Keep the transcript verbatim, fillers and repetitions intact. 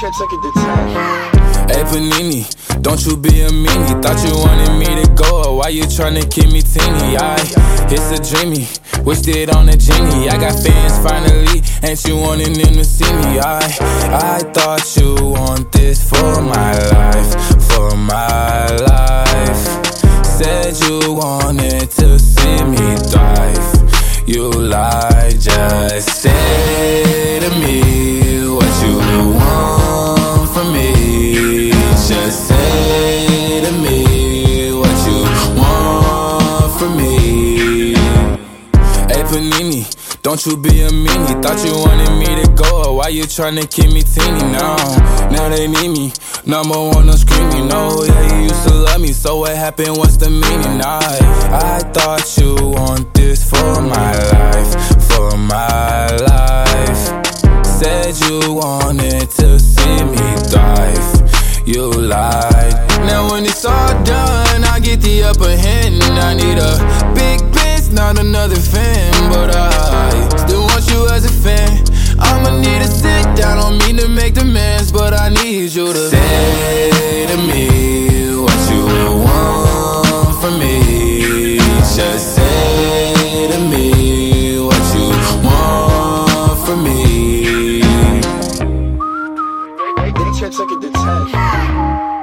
can't take it to ten. Hey Panini, don't you be a meanie. Thought you wanted me to go, why you tryna keep me teeny? I, it's a dreamy, wished it on a genie. I got fans finally, ain't you wanting them to see me? I, I thought you want this for my life, for my life. Said you wanted to see me thrive, you lied. Just say to me what you want from me. Just say to me what you want from me. Hey Panini, don't you be a meanie. Thought you wanted me to go, why you tryna keep me teeny now? Now they need me, number one, no screaming. No, yeah, you used to love me, so what happened, what's the meaning? I, I thought you want this for my life, for my life. Said you wanted to see me thrive, you lied. Now when it's all done, I get the upper hand. I need a big bitch, not another fan. But I still want you as a fan. I'ma need to sit down, don't mean to make demands, but I need you to say to me what you want from me. Just say to me what you want from me. They can't take it to ten.